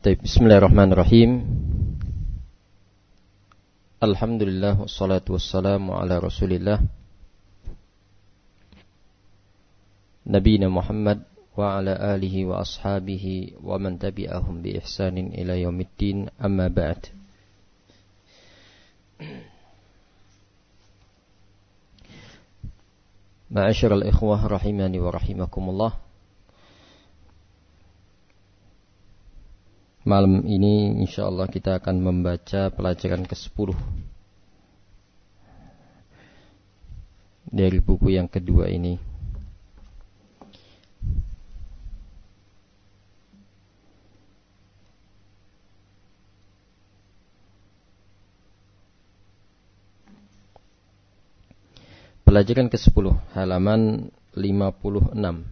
Bismillahirrahmanirrahim. Alhamdulillah wassalatu wassalamu ala Rasulillah Nabiyina Muhammad wa ala alihi wa ashabihi wa man tabi'ahum bi ihsanin ila yaumiddin, amma ba'd. Ma'asyiral ikhwah rahimani wa rahimakumullah. Malam ini insyaallah kita akan membaca pelajaran ke-10 dari buku yang kedua ini. Pelajaran ke-10 halaman 56.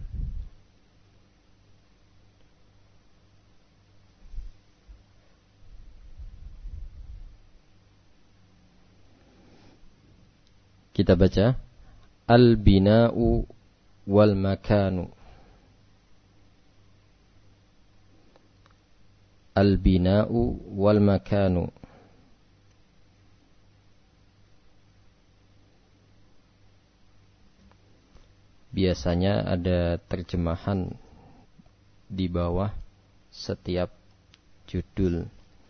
Kita baca al-bina'u wal makanu. Al-bina'u wal makanu. Biasanya ada terjemahan di bawah setiap judul.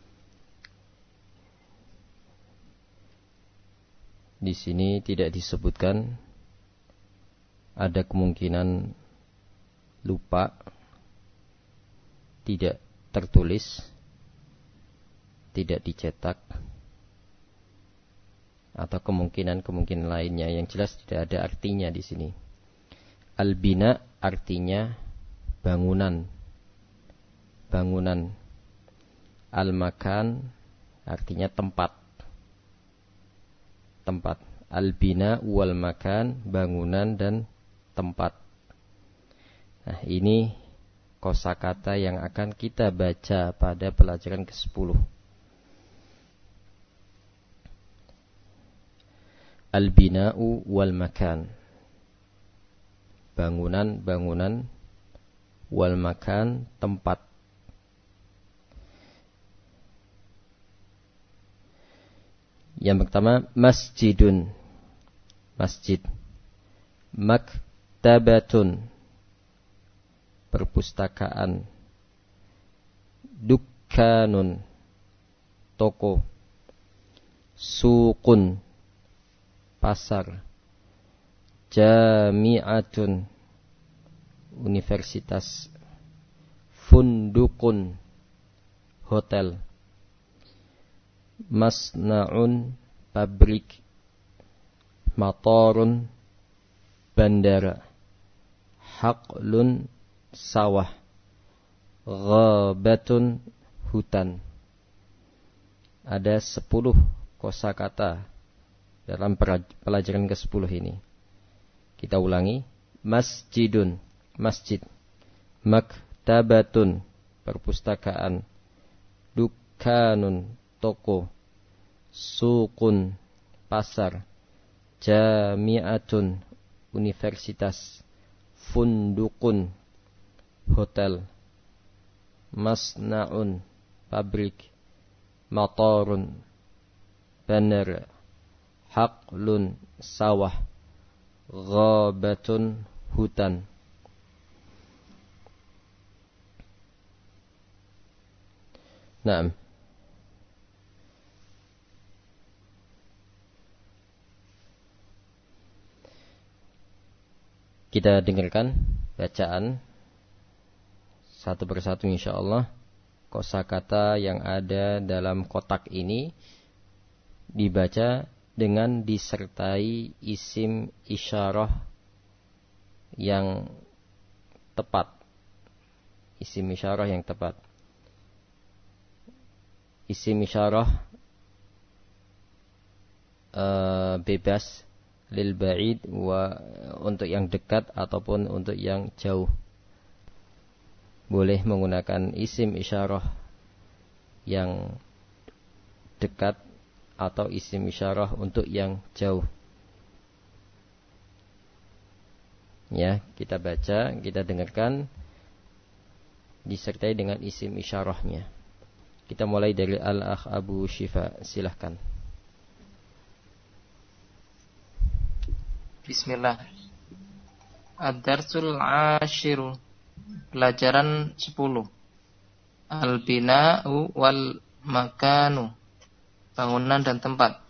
Di sini tidak disebutkan, ada kemungkinan lupa, tidak tertulis, tidak dicetak, atau kemungkinan lainnya yang jelas tidak ada artinya di sini. Al-bina artinya bangunan. Al-makan artinya tempat. Al-bina wal makan, bangunan dan tempat. Nah, ini kosakata yang akan kita baca pada pelajaran ke-10. Al-bina'u wal makan. Bangunan, wal makan, tempat. Yang pertama, masjidun, masjid. Maktabatun, perpustakaan. Dukkanun, toko. Suqun, pasar. Jami'atun, universitas. Fundukun, hotel. Masna'un, pabrik. Matarun, bandara. Haqlun, sawah. Ghabatun, hutan. Ada 10 kosakata dalam pelajaran ke-10 ini. Kita ulangi. Masjidun, masjid. Maktabatun, perpustakaan. Dukkanun, toko. Suqun, pasar. Jami'atun, universitas. Fundukun, hotel. Masna'un, pabrik. Matarun, bandara. Haqlun, sawah. Ghabatun, hutan. Naam. Kita dengarkan bacaan satu persatu insyaallah. Kosakata yang ada dalam kotak ini dibaca dengan disertai isim isyarah yang tepat. Isim isyarah yang tepat. Isim isyarah bebas lil ba'id untuk yang dekat ataupun untuk yang jauh. Boleh menggunakan isim isyarah yang dekat atau isim isyarah untuk yang jauh. Ya, kita baca, kita dengarkan disertai dengan isim isyarahnya. Kita mulai dari Al-Akh Abu Syifa, silahkan. Bismillah. Ad-darsul 'ashiru, pelajaran 10. Al-bina'u wal makanu, bangunan dan tempat.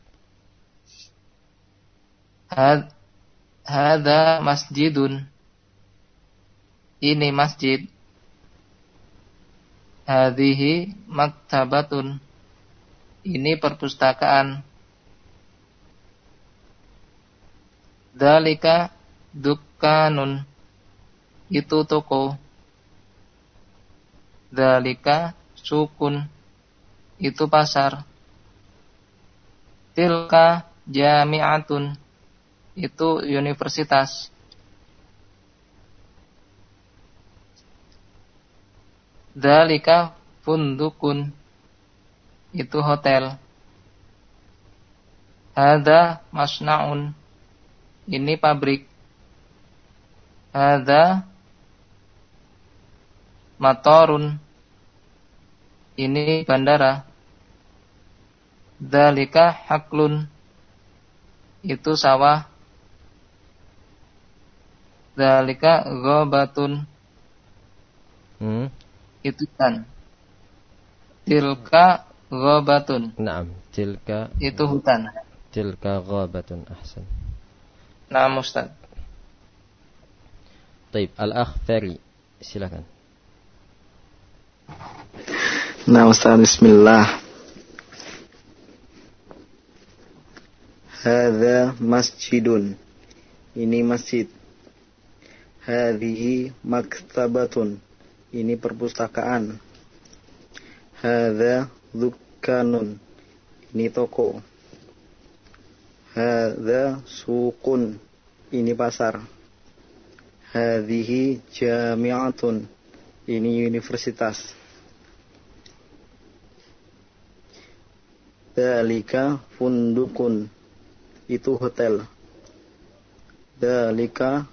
Hadza masjidun, ini masjid. Hadhihi maktabatun, ini perpustakaan. Dzalika dukkanun, itu toko. Dzalika sukun, itu pasar. Tilka jami'atun, itu universitas. Dzalika fundukun, itu hotel. Hadza masna'un, ini pabrik. Hadza matorun, ini bandara. Dzalika haklun, itu sawah. Dzalika ghabatun, itu hutan. Tilka ghabatun, Naam, tilka, itu hutan. tilka ghabatun. Ahsan. Naam Ustaz. Baik, Al-Akh Ferry, silakan. Nah Ustaz, bismillah. Hadza masjidun, ini masjid. Hadhihi maktabatun, ini perpustakaan. Hadza dukkanun, ini toko. Hadza suqun, ini pasar. Hadhihi jami'atun, ini universitas. Dzalika fundukun, itu hotel. Dzalika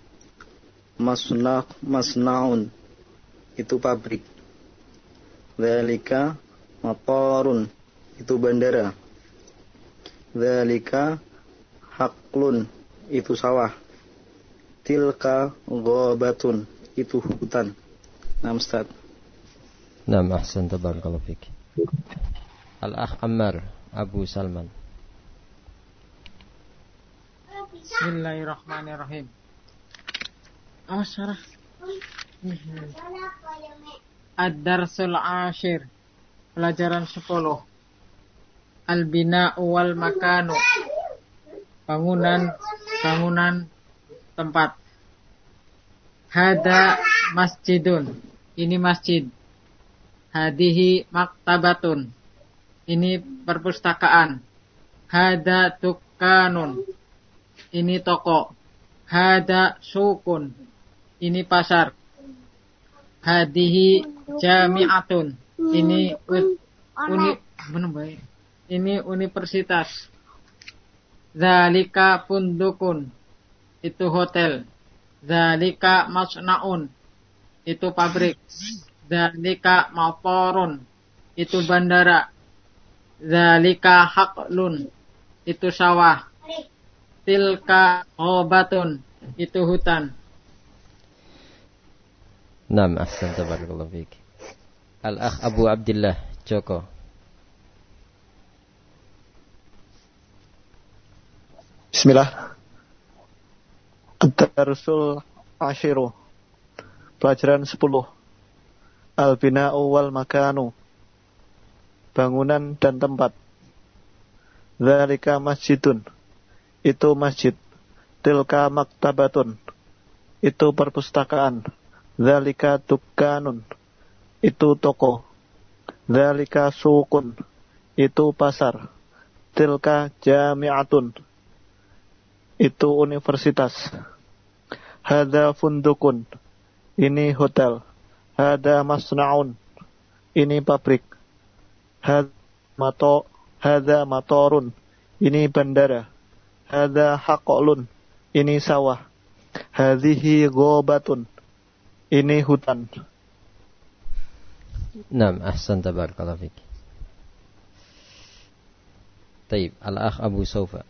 masna'un, itu pabrik. Dzalika matorun, itu bandara. Dzalika haklun, itu sawah. Tilka ghabatun, itu hutan. Nah Ustaz. Naam, ahsan, tabarakallahu fik. Al-Akh Ammar Abu Salman. Bismillahirrahmanirrahim. Syarah. Ad-darsul 'ashir, pelajaran 10. Al-bina'u wal makanu, bangunan tempat. Hada masjidun, ini masjid. Hadihi maktabatun, ini perpustakaan. Hada dukkanun, ini toko. Hada sukun, ini pasar. Hadihi jami'atun, ini universitas. Dzalika fundukun, itu hotel. Dzalika masna'un, itu pabrik. Dzalika matorun, itu bandara. Dzalika haqlun, itu sawah. Tilka ghabatun, itu hutan. Naam, ahsan, tabarakallahu fik. Al-Akh Abu Abdullah Joko. Bismillah. Ad-darsul 'ashiru, pelajaran 10. Al-bina'u wal makanu, bangunan dan tempat. Dzalika masjidun, itu masjid. Tilka maktabatun, itu perpustakaan. Dzalika dukkanun, itu toko. Dzalika suqun, itu pasar. Tilka jami'atun, itu universitas. Hadza fundukun, ini hotel. Hadza masna'un, ini pabrik. Hadza matorun, ini bandara. Hadza haqlun, ini sawah. Hadhihi ghabatun, ini hutan. Naam, ahsan, tabarakallahu fik. Taib, al-akh Abu Saufa.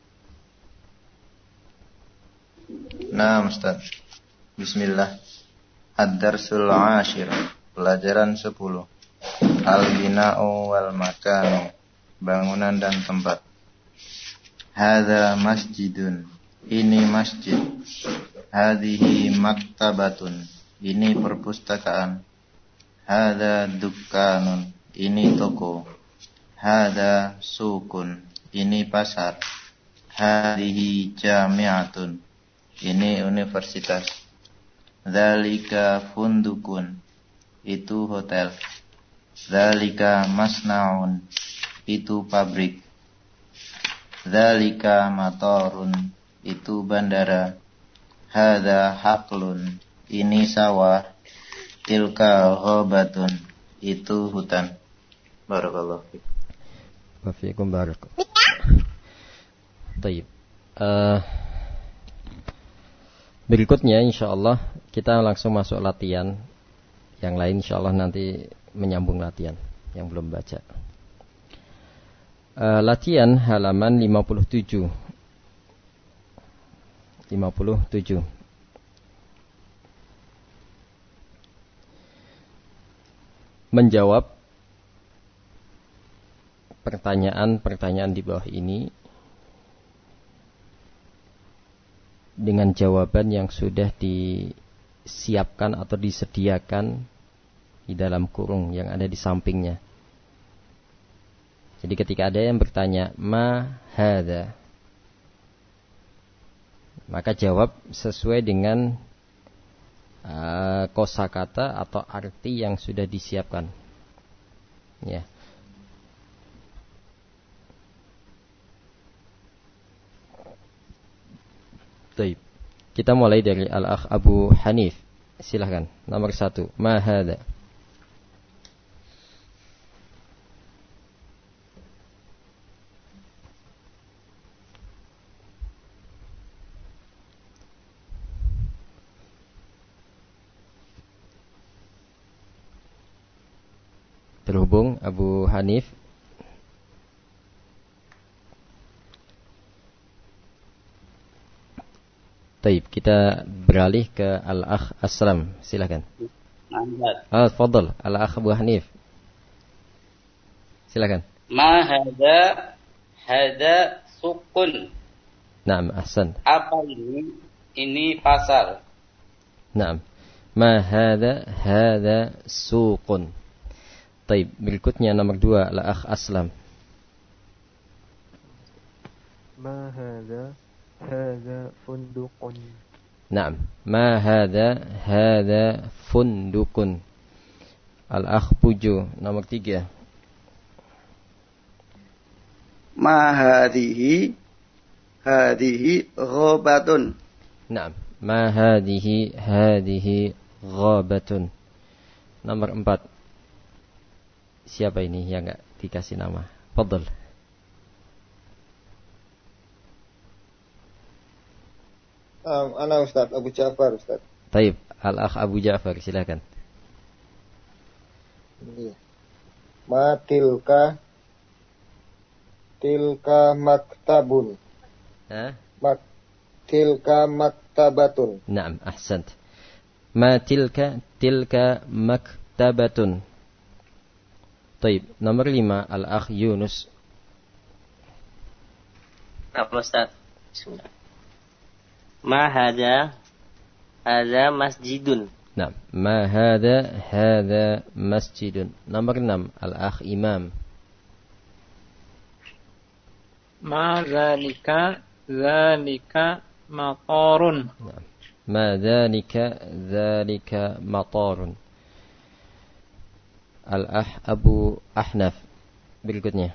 Nah, Ustaz. Bismillah. Ad-darsul 'ashir. Pelajaran 10. Al-bina'u wal makanu. Bangunan dan tempat. Hadza masjidun. Ini masjid. Hadhihi maktabatun. Ini perpustakaan. Hadza dukkanun. Ini toko. Hadza sukun. Ini pasar. Hadhihi jami'atun. Ini universitas. Dzalika fundukun. Itu hotel. Dzalika masnaun. Itu pabrik. Dzalika matarun. Itu bandara. Hadza haqlun. Ini sawah. Tilka ghabatun. Itu hutan. Barakallahu fiik. Wa fiikum barak. Baik. Berikutnya insyaallah kita langsung masuk latihan. Yang lain insyaallah nanti menyambung latihan yang belum baca. Latihan halaman 57. Menjawab pertanyaan-pertanyaan di bawah ini dengan jawaban yang sudah disiapkan atau disediakan di dalam kurung yang ada di sampingnya. Jadi ketika ada yang bertanya ma hadza, maka jawab sesuai dengan kosakata atau arti yang sudah disiapkan. Ya. Baik. Kita mulai dari al-akh Abu Hanif. Silahkan. Nomor 1. Ma hadza? Terhubung Abu Hanif. Baik, kita beralih ke Al-Akh Aslam. Silakan. Tafadhal, Al-Akh Abu Hanif. Silakan. Ma hadza? Hadza suqun. Naam, ahsan. Apa ini? Ini pasar. Naam. Ma hadza? Hadza suqun. Baik, berikutnya nomor 2, Al-Akh Aslam. Ma hadza? Hadza fundukun. Naam. Ma hadza? Hadza fundukun. Al-Akh Puju, nomor 3. Ma hadhihi ghabatun. Naam. Ma hadhihi ghabatun. Nomor 4. Siapa ini yang enggak dikasih nama? Fadhal. Ana Ustaz Abu Ja'far Ustaz. Taib, Al-Akh Abu Ja'far, silakan. Iya. Ma tilka maktabun. Tilka maktabatun. Naam, ahsant. Ma tilka maktabatun. Taib, nomor 5, Al-Akh Yunus. Apa Ustaz? Bismillah. Ma hadza? Hadza masjidun. Naam, ma hadza masjidun. Nomor 6, Al-Akh Imam. Ma dzalika matarun. Naam. Ma dzalika matarun. Al-Akh Abu Ahnaf. Berikutnya.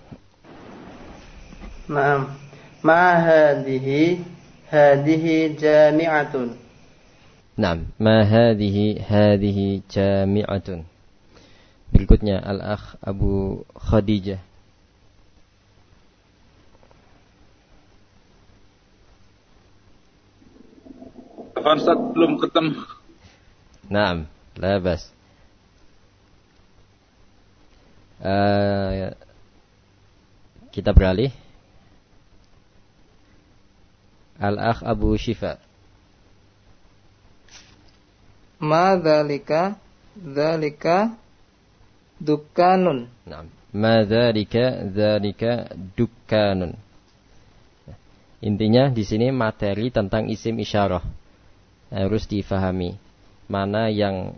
Naam. Ma hadhihi jami'atun. Naam. Ma hadhihi jami'atun. Berikutnya Al-Akh Abu Khadijah. Pak Ustaz belum ketemu. Naam, la bas. Kita beralih. Al-akh Abu Syifa. Ma dzalika dukkanun. Naam. Ma dzalika dukkanun. Intinya di sini materi tentang isim isyarah harus difahami. Mana yang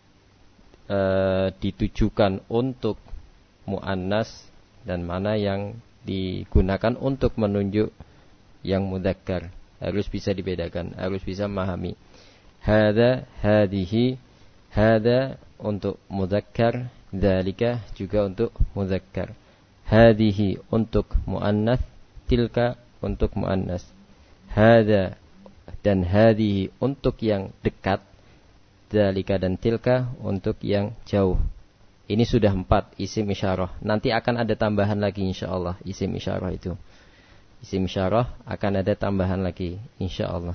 ditujukan untuk muannas dan mana yang digunakan untuk menunjuk yang mudzakkar. Harus bisa dibedakan, harus bisa memahami. Hada, hadihi, hada untuk mudzakkar, dzalika juga untuk mudzakkar. Hadihi untuk muannats, tilka untuk muannas. Hada dan hadihi untuk yang dekat, dzalika dan tilka untuk yang jauh. Ini sudah 4 isim isyarah. Nanti akan ada tambahan lagi insyaallah isim isyarah itu. Isim isyarah akan ada tambahan lagi insyaallah.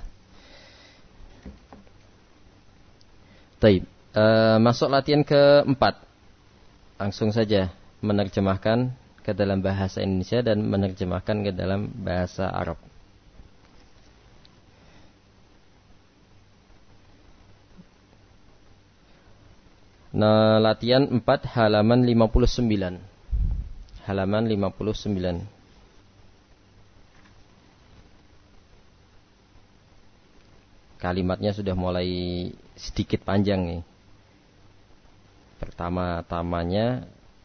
Baik, masuk latihan keempat. Langsung saja menerjemahkan ke dalam bahasa Indonesia dan menerjemahkan ke dalam bahasa Arab. Nah, latihan 4 halaman 59. Halaman 59. Kalimatnya sudah mulai sedikit panjang nih. Pertama-tamanya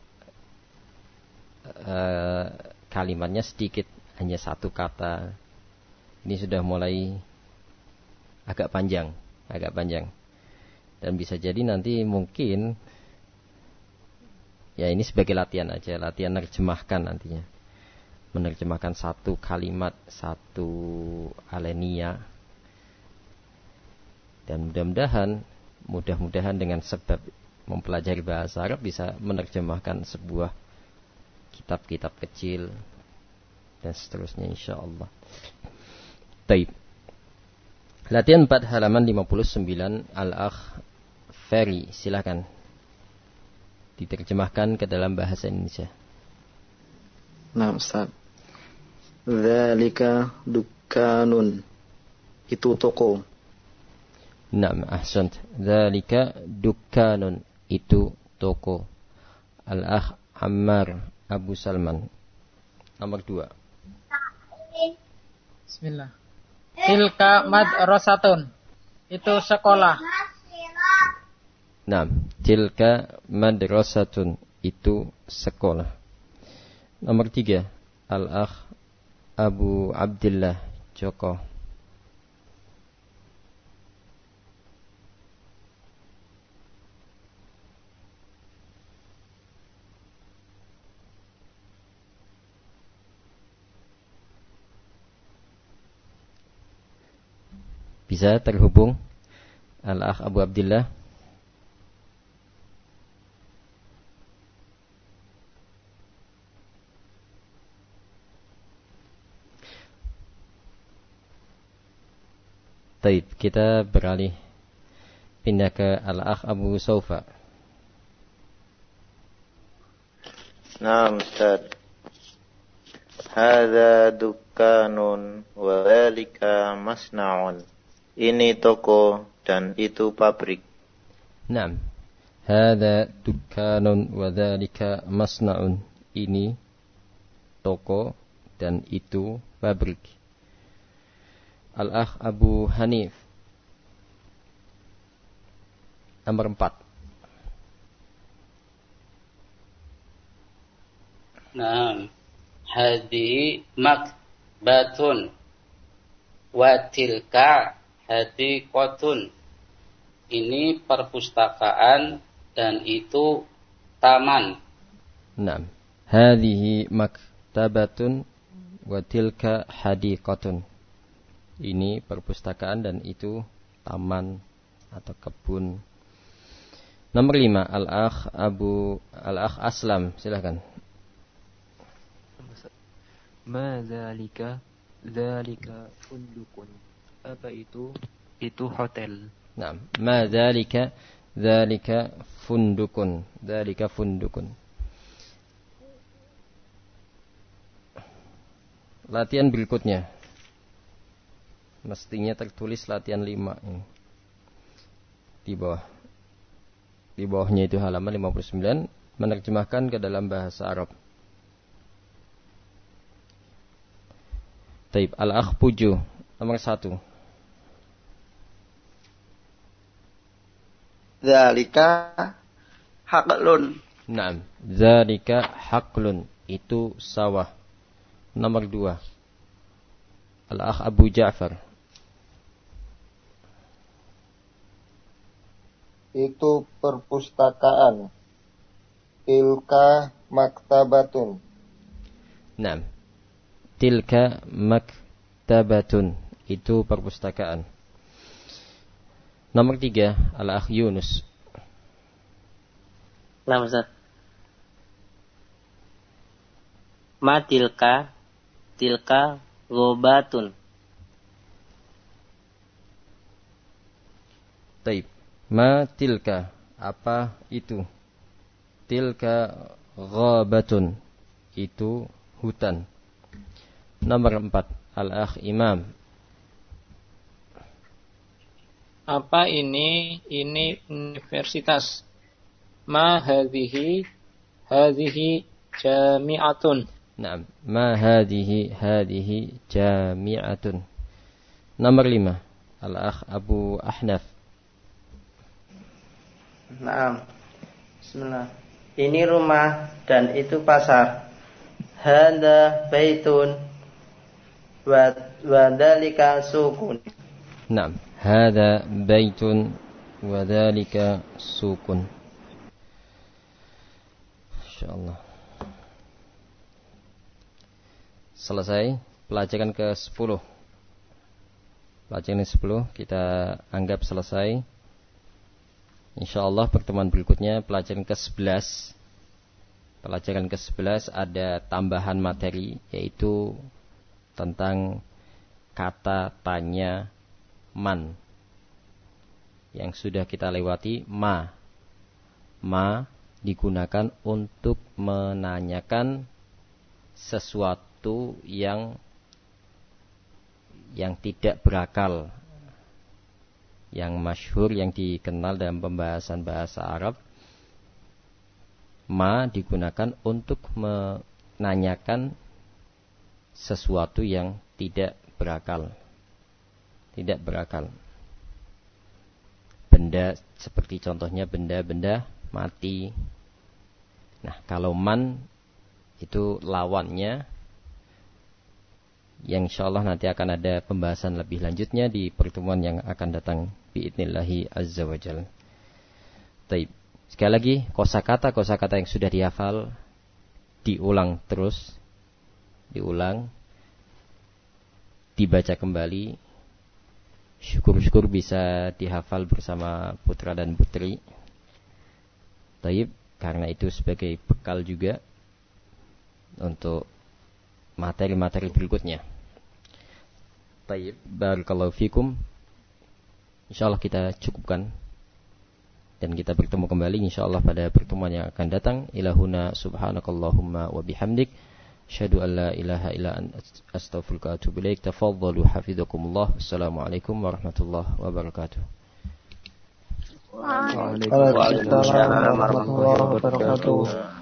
kalimatnya sedikit, hanya 1 kata. Ini sudah mulai agak panjang. Dan bisa jadi nanti mungkin ya ini sebagai latihan aja, latihan menerjemahkan nantinya. Menerjemahkan 1 kalimat, 1 alenia. Dan mudah-mudahan dengan sebab mempelajari bahasa Arab bisa menerjemahkan sebuah kitab-kitab kecil dan seterusnya insyaallah. Baik. Latihan 4 halaman 59 Al-Akh Ferry, silakan diterjemahkan ke dalam bahasa Indonesia. Nah, Ustaz. Dzalika dukkanun. Itu toko. Naam, ahsant. Dzalika dukkanun, itu toko. Al-Akh Ammar Abu Salman. Nomor 2. Bismillah. Tilka madrasatun. Itu sekolah. Naam, tilka madrasatun, itu sekolah. Nomor 3. Al-Akh Abu Abdillah Joko. Bisa terhubung Al-Akh Abu Abdillah. Baik, kita beralih pindah ke Al-Akh Abu Saufa. Naam, Ustaz. Hadza dukkanun wa dzalika masna'un. Ini toko dan itu pabrik. Naam. Hadza dukkanun wa dzalika masna'un. Ini toko dan itu pabrik. Al-Akh Abu Hanif. Nomor 4. Naam. Hadi makbatun wa tilka hadiqatun. Ini perpustakaan dan itu taman. Naam. Hadhihi maktabatun wa tilka hadiqatun. Ini perpustakaan dan itu taman atau kebun. Nomor 5, Al-Akh Aslam, silakan. Ma dzalika fundukun. Apa itu? Itu hotel. Naam. Ma dzalika fundukun. Dzalika fundukun. latihan berikutnya. Mestinya tertulis latihan 5 ini. Di bawah. Di bawahnya itu halaman 59, menerjemahkan ke dalam bahasa Arab. Taib, al-akhbuju nomor 1. Dzalika haqlun. Naam, dzalika haqlun, itu sawah. Nomor 2. Al-akh Abu Ja'far. Itu perpustakaan. Tilka maktabatun. Naam. Tilka maktabatun, itu perpustakaan. Nomor 3, Al-akh Yunus. Nah, Ustaz. Ma tilka ghobatun. Taib. Ma tilka, apa itu? Tilka ghabatun, itu hutan. Nomor 4, Al-akh Imam. Apa ini? Ini universitas. Ma hadhihi jami'atun. Naam, ma hadhihi jami'atun. Nomor 5, Al-akh Abu Ahnaf. Naam. Bismillah. Ini rumah dan itu pasar. Hada baitun wa dzalika suqun. Naam, hada baitun wa dzalika suqun. Insyaallah. Selesai pelajaran ke-10. Pelajaran ke-10 kita anggap selesai. InsyaAllah pertemuan berikutnya pelajaran ke-11. Pelajaran ke-11 ada tambahan materi, yaitu tentang kata tanya man. Yang sudah kita lewati, ma. Ma digunakan untuk menanyakan sesuatu yang tidak berakal. Yang masyhur, yang dikenal dalam pembahasan bahasa Arab, ma digunakan untuk menanyakan sesuatu yang tidak berakal. Tidak berakal. Benda, seperti contohnya benda-benda mati. Nah, kalau man itu lawannya, yang insyaallah nanti akan ada pembahasan lebih lanjutnya di pertemuan yang akan datang biidnillahi azza wa jalla. Taib. Sekali lagi, kosakata yang sudah dihafal diulang terus, diulang, dibaca kembali. Syukur-syukur bisa dihafal bersama putra dan putri. Taib, karena itu sebagai bekal juga untuk materi-materi berikutnya. Taib, barakallahu fikum. InsyaAllah kita cukupkan dan kita bertemu kembali insyaallah pada pertemuan yang akan datang. Ilahuna subhanakallahumma wa bihamdik, asyhadu an la ilaha illa anta, astaghfiruka wa atubu ilaik. Tafadhalu hafizakumullah. Assalamualaikum warahmatullahi wabarakatuh. Waalaikumsalam warahmatullahi wabarakatuh.